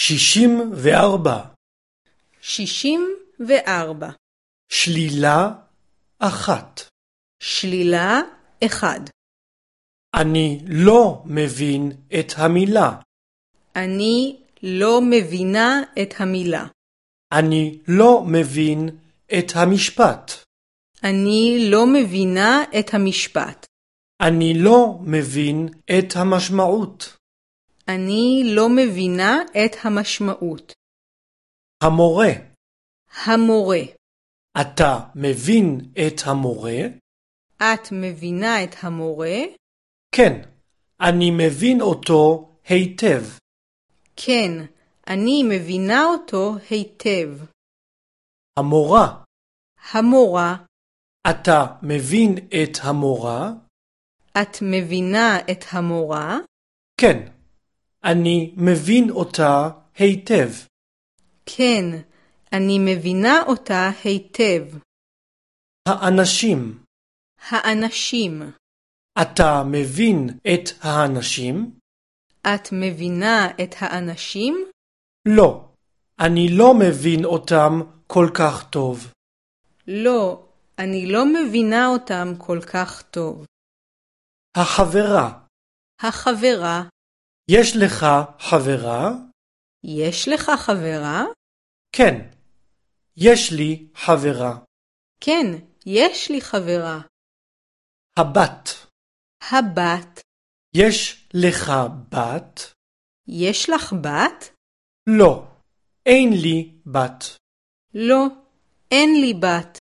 64. 64. שלילה 1. שלילה 1. אני לא מבין את המילה. אני לא מבינה את המילה. אני לא מבין את המשפט. אני לא מבינה את המשפט. אני לא מבין את המשמעות. אני לא מבינה את המשמעות. המורה. המורה. אתה מבין את המורה? את מבינה את המורה? כן, אני מבין אותו היטב. כן, אני מבינה אותו היטב. המורה. המורה. אתה מבין את המורה? את מבינה את המורה? כן, אני מבין אותה היטב. כן, אני מבינה אותה היטב. האנשים. האנשים. אתה מבין את האנשים? את מבינה את האנשים? לא, אני לא מבין אותם כל כך טוב. לא, אני לא מבינה אותם כל כך טוב. החברה. החברה. יש לך חברה? יש לך חברה? כן, יש לי חברה. כן, יש לי חברה. הבת. הבת. יש לך בת? יש לך בת? לא, אין לי בת. לא, אין לי בת.